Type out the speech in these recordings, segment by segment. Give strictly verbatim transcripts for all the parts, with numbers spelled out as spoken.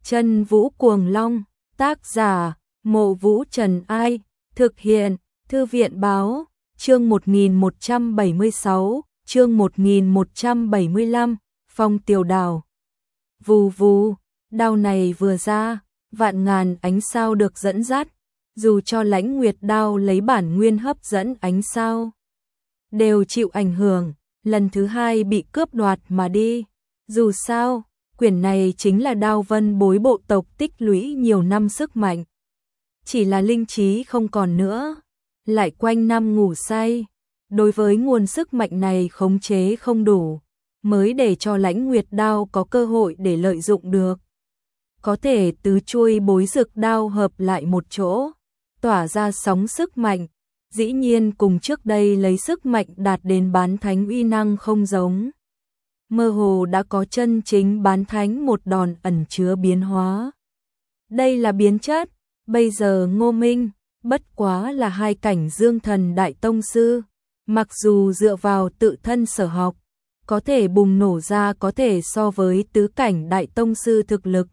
Chân Vũ Cuồng Long, tác giả, Mộ Vũ Trần Ai, thực hiện, Thư viện Báo, chương một nghìn một trăm bảy mươi sáu, chương một nghìn một trăm bảy mươi lăm, Phong Tiểu Đào. Vù vù, đao này vừa ra, vạn ngàn ánh sao được dẫn dắt, dù cho Lãnh Nguyệt đao lấy bản nguyên hấp dẫn ánh sao, đều chịu ảnh hưởng, lần thứ hai bị cướp đoạt mà đi. Dù sao, quyển này chính là Đao Vân Bối bộ tộc tích lũy nhiều năm sức mạnh. Chỉ là linh trí không còn nữa, lại quanh năm ngủ say. Đối với nguồn sức mạnh này khống chế không đủ, mới để cho Lãnh Nguyệt đao có cơ hội để lợi dụng được. Có thể tứ chuôi bối rực đao hợp lại một chỗ, tỏa ra sóng sức mạnh, dĩ nhiên cùng trước đây lấy sức mạnh đạt đến bán thánh uy năng không giống. Mơ hồ đã có chân chính bán thánh một đòn ẩn chứa biến hóa. Đây là biến chất, bây giờ Ngô Minh, bất quá là hai cảnh dương thần đại tông sư, mặc dù dựa vào tự thân sở học, có thể bùng nổ ra có thể so với tứ cảnh đại tông sư thực lực,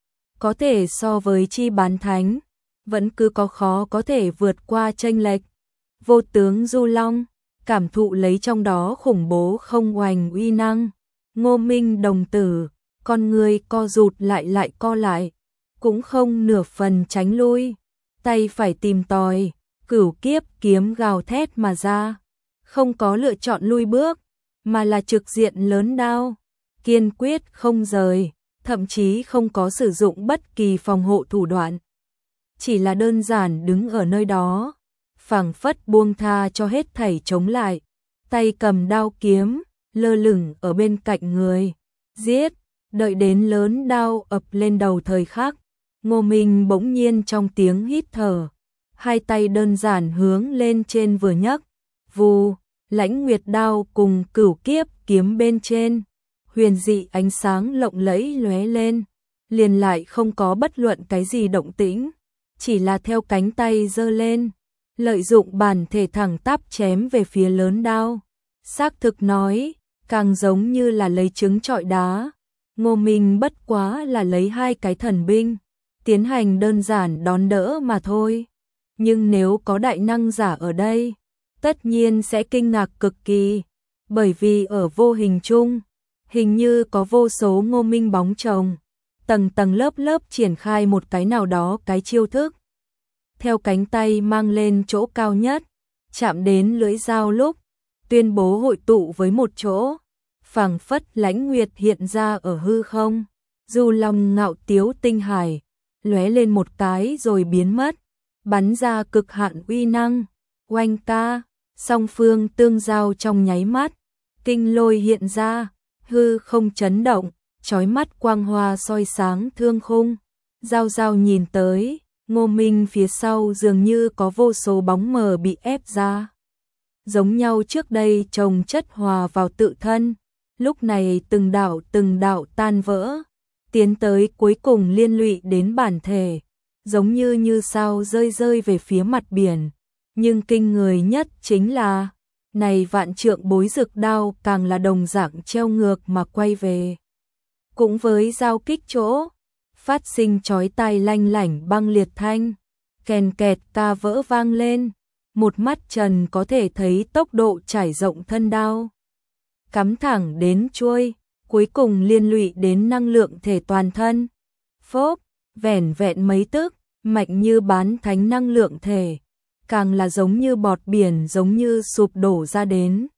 có thể so với chi bán thánh, vẫn cứ có khó có thể vượt qua chênh lệch. Vô tướng Du Long, cảm thụ lấy trong đó khủng bố không oành uy năng. Ngô Minh đồng tử, con người co rụt lại lại co lại, cũng không nửa phần tránh lui, tay phải tìm tòi, cửu kiếp kiếm gào thét mà ra, không có lựa chọn lui bước, mà là trực diện lớn đao, kiên quyết không rời, thậm chí không có sử dụng bất kỳ phòng hộ thủ đoạn, chỉ là đơn giản đứng ở nơi đó, phảng phất buông tha cho hết thảy chống lại, tay cầm đao kiếm, lơ lửng ở bên cạnh người, giết, đợi đến lớn đao ập lên đầu thời khắc, Ngô Minh bỗng nhiên trong tiếng hít thở, hai tay đơn giản hướng lên trên vừa nhấc, vù, Lãnh Nguyệt đao cùng cửu kiếp kiếm bên trên, huyền dị ánh sáng lộng lẫy lóe lên, liền lại không có bất luận cái gì động tĩnh, chỉ là theo cánh tay giơ lên, lợi dụng bản thể thẳng tắp chém về phía lớn đao. Xác thực nói, càng giống như là lấy trứng trọi đá. Ngô Minh bất quá là lấy hai cái thần binh, tiến hành đơn giản đón đỡ mà thôi. Nhưng nếu có đại năng giả ở đây, tất nhiên sẽ kinh ngạc cực kỳ, bởi vì ở vô hình chung, hình như có vô số Ngô Minh bóng chồng, tầng tầng lớp lớp triển khai một cái nào đó cái chiêu thức. Theo cánh tay mang lên chỗ cao nhất, chạm đến lưỡi dao lúc, tuyên bố hội tụ với một chỗ, phảng phất Lãnh Nguyệt hiện ra ở hư không, Du Long ngạo tiếu tinh hải, lóe lên một cái rồi biến mất, bắn ra cực hạn uy năng, oanh ca, song phương tương giao trong nháy mắt, kinh lôi hiện ra, hư không chấn động, chói mắt quang hoa soi sáng thương khung, giao giao nhìn tới, Ngô Minh phía sau dường như có vô số bóng mờ bị ép ra. Giống nhau trước đây chồng chất hòa vào tự thân, lúc này từng đạo từng đạo tan vỡ, tiến tới cuối cùng liên lụy đến bản thể, giống như như sao rơi rơi về phía mặt biển. Nhưng kinh người nhất chính là, này vạn trượng bối rực đao càng là đồng dạng treo ngược mà quay về. Cũng với giao kích chỗ, phát sinh chói tai lanh lảnh băng liệt thanh, kèn kẹt ca vỡ vang lên. Một mắt trần có thể thấy tốc độ trải rộng thân đao, cắm thẳng đến chuôi, cuối cùng liên lụy đến năng lượng thể toàn thân. Phốp, vẻn vẹn mấy tức, mạnh như bán thánh năng lượng thể, càng là giống như bọt biển giống như sụp đổ ra đến,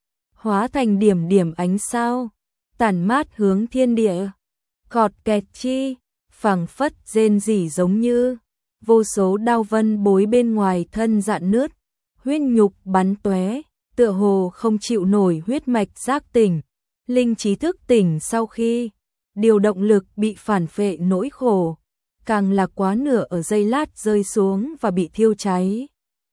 hóa thành điểm điểm ánh sao, tản mát hướng thiên địa, cọt kẹt chi, phảng phất rên rỉ giống như vô số đao vân bối bên ngoài thân rạn nứt, huyết nhục bắn tóe, tựa hồ không chịu nổi huyết mạch giác tỉnh, linh trí thức tỉnh sau khi điều động lực bị phản phệ nỗi khổ, càng là quá nửa ở giây lát rơi xuống và bị thiêu cháy.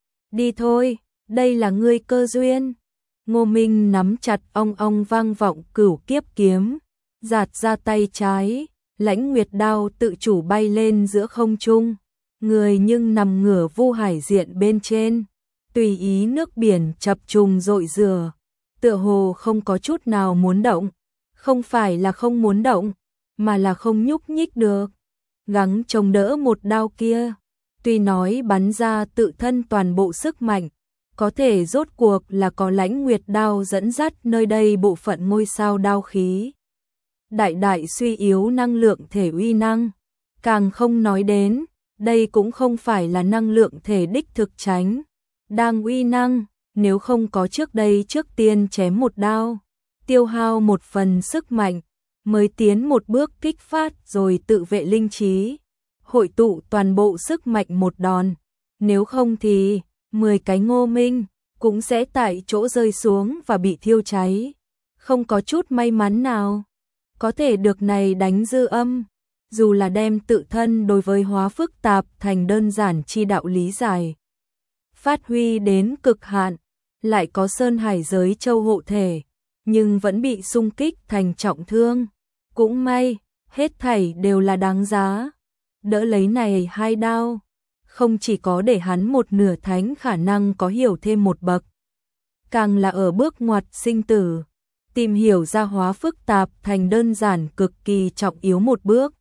Đi thôi, đây là ngươi cơ duyên. Ngô Minh nắm chặt ong ong vang vọng cửu kiếp kiếm, giạt ra tay trái, Lãnh Nguyệt đao tự chủ bay lên giữa không trung, người nhưng nằm ngửa vu hải diện bên trên, tùy ý nước biển chập trùng dội rửa, tựa hồ không có chút nào muốn động, không phải là không muốn động, mà là không nhúc nhích được. gắng chống đỡ một đao kia. Tuy nói bắn ra tự thân toàn bộ sức mạnh, có thể rốt cuộc là có Lãnh Nguyệt đao dẫn dắt nơi đây bộ phận ngôi sao đao khí. Đại đại suy yếu năng lượng thể uy năng, càng không nói đến, đây cũng không phải là năng lượng thể đích thực tránh. Đang uy năng, nếu không có trước đây trước tiên chém một đao, tiêu hao một phần sức mạnh, mới tiến một bước kích phát rồi tự vệ linh trí, hội tụ toàn bộ sức mạnh một đòn. Nếu không thì, mười cái Ngô Minh, cũng sẽ tại chỗ rơi xuống và bị thiêu cháy. Không có chút may mắn nào, có thể được này đánh dư âm, dù là đem tự thân đối với hóa phức tạp thành đơn giản chi đạo lý giải. Phát huy đến cực hạn, lại có Sơn Hải giới châu hộ thể, nhưng vẫn bị xung kích thành trọng thương. Cũng may, hết thảy đều là đáng giá. Đỡ lấy này hai đao, không chỉ có để hắn một nửa thánh khả năng có hiểu thêm một bậc, càng là ở bước ngoặt sinh tử, tìm hiểu ra hóa phức tạp thành đơn giản cực kỳ trọng yếu một bước.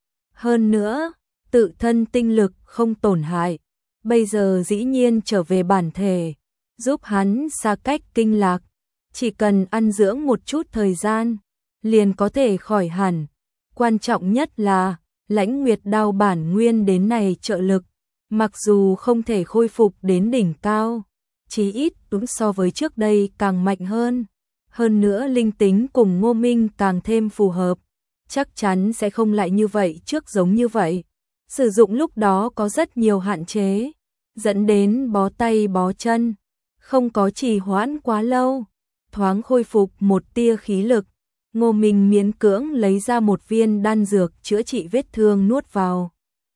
Hơn nữa, tự thân tinh lực không tổn hại, bây giờ dĩ nhiên trở về bản thể, giúp hắn xa cách kinh lạc, chỉ cần ăn dưỡng một chút thời gian, liền có thể khỏi hẳn. Quan trọng nhất là, Lãnh Nguyệt đao bản nguyên đến này trợ lực, mặc dù không thể khôi phục đến đỉnh cao, chí ít đúng so với trước đây càng mạnh hơn. Hơn nữa linh tính cùng Ngô Minh càng thêm phù hợp, chắc chắn sẽ không lại như vậy trước giống như vậy. Sử dụng lúc đó có rất nhiều hạn chế, dẫn đến bó tay bó chân, không có trì hoãn quá lâu, thoáng khôi phục một tia khí lực. Ngô Minh miễn cưỡng lấy ra một viên đan dược chữa trị vết thương nuốt vào.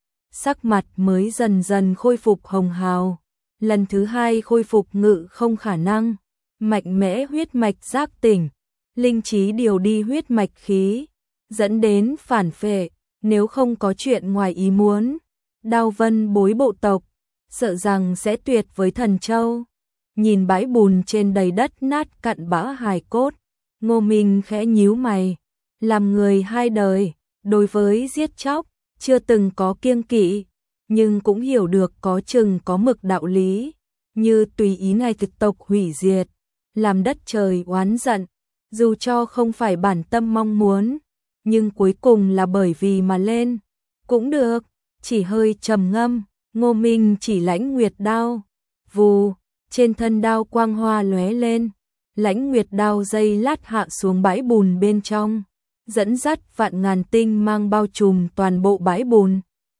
Sắc mặt mới dần dần khôi phục hồng hào, lần thứ hai khôi phục ngự không khả năng, mạnh mẽ huyết mạch giác tỉnh, linh trí điều đi huyết mạch khí, dẫn đến phản phệ, nếu không có chuyện ngoài ý muốn, Đao Vân bối bộ tộc, sợ rằng sẽ tuyệt với Thần Châu. Nhìn bãi bùn trên đầy đất nát cặn bã hài cốt, Ngô Minh khẽ nhíu mày, làm người hai đời, đối với giết chóc, chưa từng có kiêng kỵ, nhưng cũng hiểu được có chừng có mực đạo lý, như tùy ý này thực tộc hủy diệt, làm đất trời oán giận, dù cho không phải bản tâm mong muốn, nhưng cuối cùng là bởi vì mà lên, cũng được. Chỉ hơi trầm ngâm, Ngô Minh chỉ Lãnh Nguyệt đao, vù, trên thân đao quang hoa lóe lên, Lãnh Nguyệt đao dây lát hạ xuống bãi bùn bên trong, dẫn dắt vạn ngàn tinh mang bao trùm toàn bộ bãi bùn.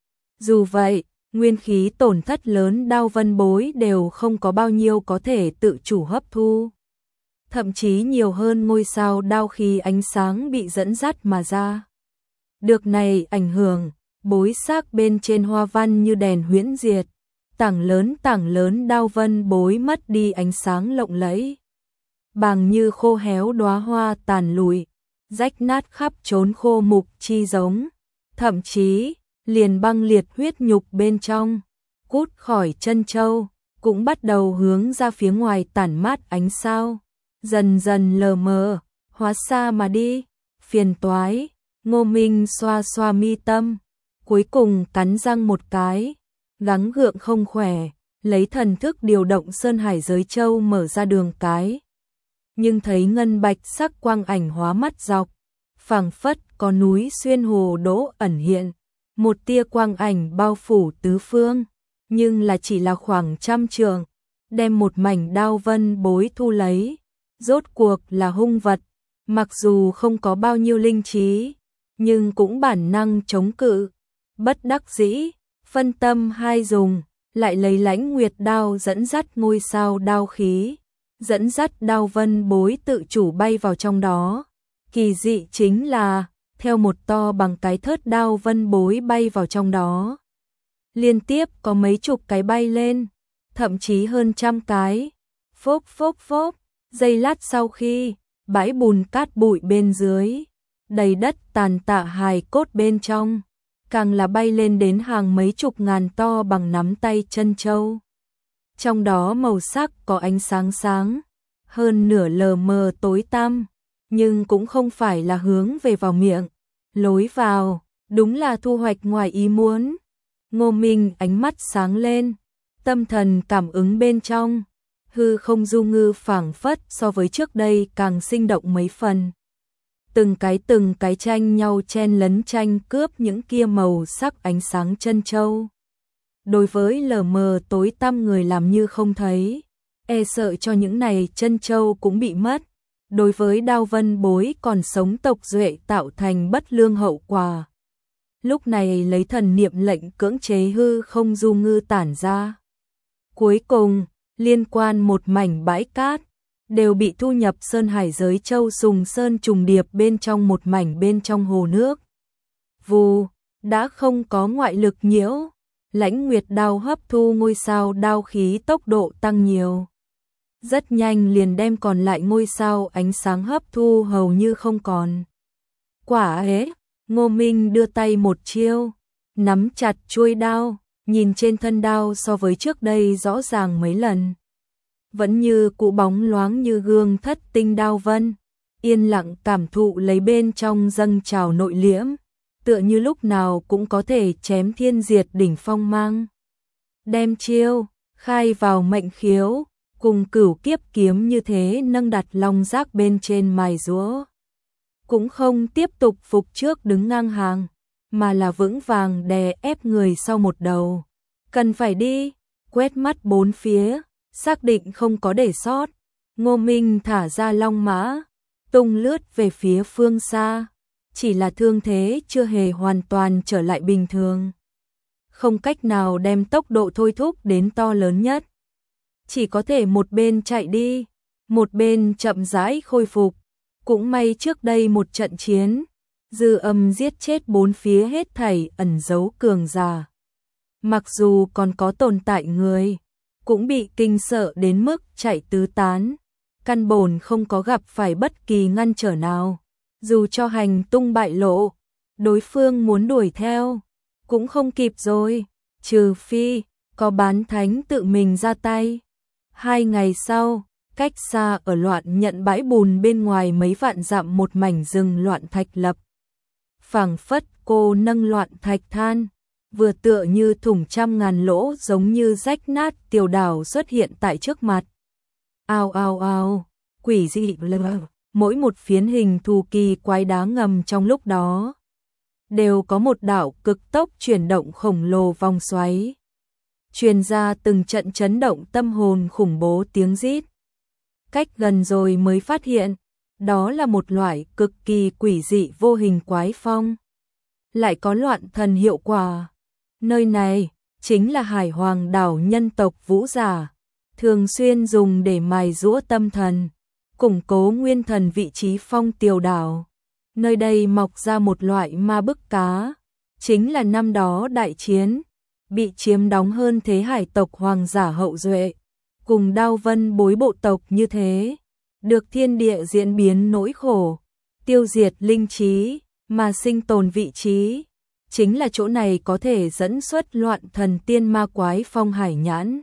Dù vậy, nguyên khí tổn thất lớn Đao Vân bối đều không có bao nhiêu có thể tự chủ hấp thu. Thậm chí nhiều hơn ngôi sao đao khí ánh sáng bị dẫn dắt mà ra. Được này ảnh hưởng, bối xác bên trên hoa văn như đèn huyễn diệt, tảng lớn tảng lớn Đao Vân bối mất đi ánh sáng lộng lẫy. Bàng như khô héo đóa hoa tàn lụi, rách nát khắp trốn khô mục chi giống, thậm chí liền băng liệt huyết nhục bên trong, cút khỏi chân châu, cũng bắt đầu hướng ra phía ngoài tản mát ánh sao, dần dần lờ mờ, hóa xa mà đi, phiền toái. Ngô Minh xoa xoa mi tâm, cuối cùng cắn răng một cái, gắng gượng không khỏe, lấy thần thức điều động Sơn Hải giới châu mở ra đường cái. Nhưng thấy ngân bạch sắc quang ảnh hóa mắt dọc, phảng phất có núi xuyên hồ đỗ ẩn hiện, một tia quang ảnh bao phủ tứ phương, nhưng là chỉ là khoảng trăm trượng, đem một mảnh Đao Vân bối thu lấy, rốt cuộc là hung vật, mặc dù không có bao nhiêu linh trí, nhưng cũng bản năng chống cự, bất đắc dĩ, phân tâm hai dùng, lại lấy Lãnh Nguyệt đao dẫn dắt ngôi sao đao khí, dẫn dắt Đao Vân bối tự chủ bay vào trong đó. Kỳ dị chính là, theo một to bằng cái thớt Đao Vân bối bay vào trong đó, liên tiếp có mấy chục cái bay lên, thậm chí hơn trăm cái, phốp phốp phốp, giây lát sau khi, bãi bùn cát bụi bên dưới, đầy đất tàn tạ hài cốt bên trong, càng là bay lên đến hàng mấy chục ngàn to bằng nắm tay chân châu. Trong đó màu sắc có ánh sáng sáng, hơn nửa lờ mờ tối tăm, nhưng cũng không phải là hướng về vào miệng, lối vào, Đúng là thu hoạch ngoài ý muốn. Ngô Minh ánh mắt sáng lên, tâm thần cảm ứng bên trong, hư không du ngư phảng phất so với trước đây càng sinh động mấy phần. Từng cái từng cái tranh nhau chen lấn tranh cướp những kia màu sắc ánh sáng chân châu. Đối với lờ mờ tối tăm người làm như không thấy, e sợ cho những này chân châu cũng bị mất. Đối với Đao Vân Bối còn sống tộc duệ tạo thành bất lương hậu quả. Lúc này lấy thần niệm lệnh cưỡng chế hư không du ngư tản ra. Cuối cùng, liên quan một mảnh bãi cát, đều bị thu nhập sơn hải giới châu sùng sơn trùng điệp bên trong một mảnh bên trong hồ nước. Vù, đã không có ngoại lực nhiễu, Lãnh Nguyệt đao hấp thu ngôi sao đao khí tốc độ tăng nhiều. Rất nhanh liền đem còn lại ngôi sao ánh sáng hấp thu hầu như không còn. Quả ế, Ngô Minh đưa tay một chiêu, nắm chặt chuôi đao, nhìn trên thân đao so với trước đây rõ ràng mấy lần. Vẫn như cũ bóng loáng như gương thất tinh đao vân, yên lặng cảm thụ lấy bên trong dâng trào nội liễm, tựa như lúc nào cũng có thể chém thiên diệt đỉnh phong mang. Đem chiêu, khai vào mệnh khiếu, cùng cửu kiếp kiếm như thế nâng đặt long giác bên trên mài rũa. Cũng không tiếp tục phục trước đứng ngang hàng, mà là vững vàng đè ép người sau một đầu. Cần phải đi, quét mắt bốn phía, xác định không có để sót. Ngô Minh thả ra long mã, tung lướt về phía phương xa. Chỉ là thương thế chưa hề hoàn toàn trở lại bình thường. Không cách nào đem tốc độ thôi thúc đến to lớn nhất. Chỉ có thể một bên chạy đi, một bên chậm rãi khôi phục. Cũng may trước đây một trận chiến, dư âm giết chết bốn phía hết thảy ẩn giấu cường giả. Mặc dù còn có tồn tại người, cũng bị kinh sợ đến mức chạy tứ tán. Căn bổn không có gặp phải bất kỳ ngăn trở nào. Dù cho hành tung bại lộ, đối phương muốn đuổi theo, cũng không kịp rồi, trừ phi, có bán thánh tự mình ra tay. Hai ngày sau, cách xa ở loạn nhận bãi bùn bên ngoài mấy vạn dặm một mảnh rừng loạn thạch lập. Phảng phất cô nâng loạn thạch than, vừa tựa như thủng trăm ngàn lỗ giống như rách nát tiểu đảo xuất hiện tại trước mặt. Ao ao ao, quỷ dị lờ. Mỗi một phiến hình thù kỳ quái đá ngầm trong lúc đó, đều có một đảo cực tốc chuyển động khổng lồ vòng xoáy. Truyền ra từng trận chấn động tâm hồn khủng bố tiếng rít. Cách gần rồi mới phát hiện, đó là một loại cực kỳ quỷ dị vô hình quái phong. Lại có loạn thần hiệu quả. Nơi này, chính là Hải Hoàng đảo nhân tộc Vũ Giả, thường xuyên dùng để mài giũa tâm thần, củng cố nguyên thần vị trí phong tiều đảo. Nơi đây mọc ra một loại ma bức cá, chính là năm đó đại chiến, bị chiếm đóng hơn thế hải tộc hoàng giả hậu duệ, cùng Đao Vân Bối bộ tộc như thế, được thiên địa diễn biến nỗi khổ, tiêu diệt linh trí, mà sinh tồn vị trí. Chính là chỗ này có thể dẫn xuất loạn thần tiên ma quái phong hải nhãn.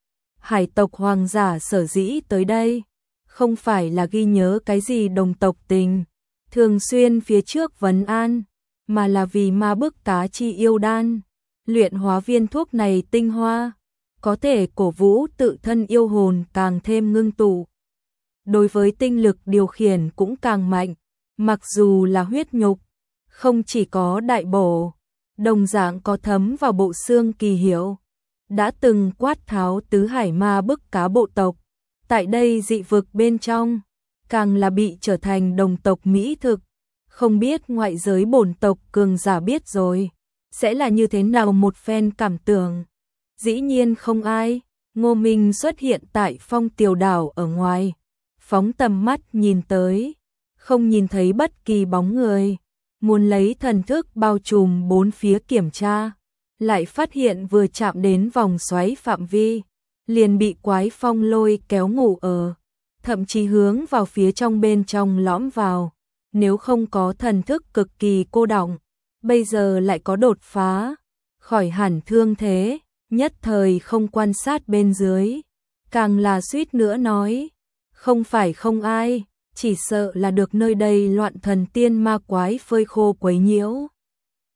Hải tộc hoàng giả sở dĩ tới đây, không phải là ghi nhớ cái gì đồng tộc tình, thường xuyên phía trước vấn an, mà là vì ma bức cá chi yêu đan, luyện hóa viên thuốc này tinh hoa, có thể cổ vũ tự thân yêu hồn càng thêm ngưng tụ. Đối với tinh lực điều khiển cũng càng mạnh, mặc dù là huyết nhục, không chỉ có đại bổ, đồng dạng có thấm vào bộ xương kỳ hiệu, đã từng quát tháo tứ hải ma bức cá bộ tộc. Tại đây dị vực bên trong, càng là bị trở thành đồng tộc mỹ thực, không biết ngoại giới bổn tộc cường giả biết rồi, sẽ là như thế nào một phen cảm tưởng. Dĩ nhiên không ai, Ngô Minh xuất hiện tại phong tiều đảo ở ngoài, phóng tầm mắt nhìn tới, không nhìn thấy bất kỳ bóng người, muốn lấy thần thức bao trùm bốn phía kiểm tra, lại phát hiện vừa chạm đến vòng xoáy phạm vi, liền bị quái phong lôi kéo ngủ ở, thậm chí hướng vào phía trong bên trong lõm vào. Nếu không có thần thức cực kỳ cô đọng, bây giờ lại có đột phá, khỏi hẳn thương thế, nhất thời không quan sát bên dưới, càng là suýt nữa nói, không phải không ai, chỉ sợ là được nơi đây loạn thần tiên ma quái phơi khô quấy nhiễu.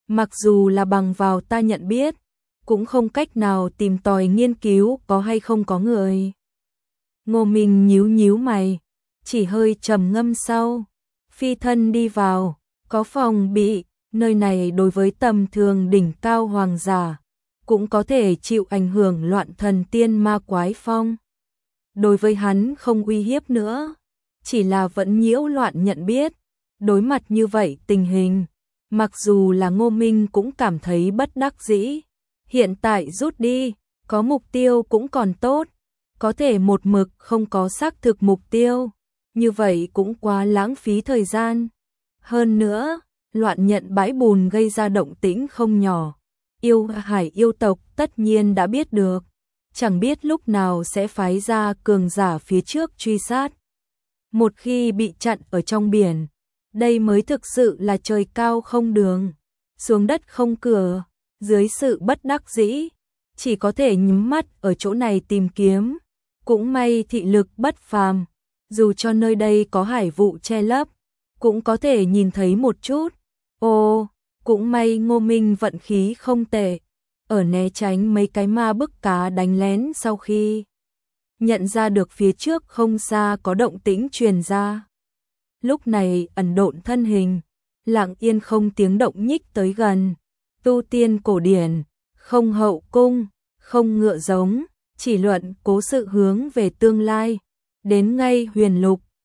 Mặc dù là bằng vào ta nhận biết, cũng không cách nào tìm tòi nghiên cứu có hay không có người. Ngô Minh nhíu nhíu mày, chỉ hơi trầm ngâm sau, phi thân đi vào, có phòng bị, nơi này đối với tầm thường đỉnh cao hoàng giả, cũng có thể chịu ảnh hưởng loạn thần tiên ma quái phong. Đối với hắn không uy hiếp nữa, chỉ là vẫn nhiễu loạn nhận biết, đối mặt như vậy tình hình, mặc dù là Ngô Minh cũng cảm thấy bất đắc dĩ, hiện tại rút đi, có mục tiêu cũng còn tốt, có thể một mực không có xác thực mục tiêu, như vậy cũng quá lãng phí thời gian. Hơn nữa, loạn nhận bãi bùn gây ra động tĩnh không nhỏ, yêu hải yêu tộc tất nhiên đã biết được, chẳng biết lúc nào sẽ phái ra cường giả phía trước truy sát. Một khi bị chặn ở trong biển, đây mới thực sự là trời cao không đường, xuống đất không cửa, dưới sự bất đắc dĩ, chỉ có thể nhắm mắt ở chỗ này tìm kiếm. Cũng may thị lực bất phàm, dù cho nơi đây có hải vụ che lấp, cũng có thể nhìn thấy một chút. Ồ, cũng may Ngô Minh vận khí không tệ, ở né tránh mấy cái ma bức cá đánh lén sau khi nhận ra được phía trước không xa có động tĩnh truyền ra. Lúc này ẩn độn thân hình, lặng yên không tiếng động nhích tới gần. Tu tiên cổ điển, không hậu cung, không ngựa giống, chỉ luận cố sự hướng về tương lai. Đến ngay huyền lục,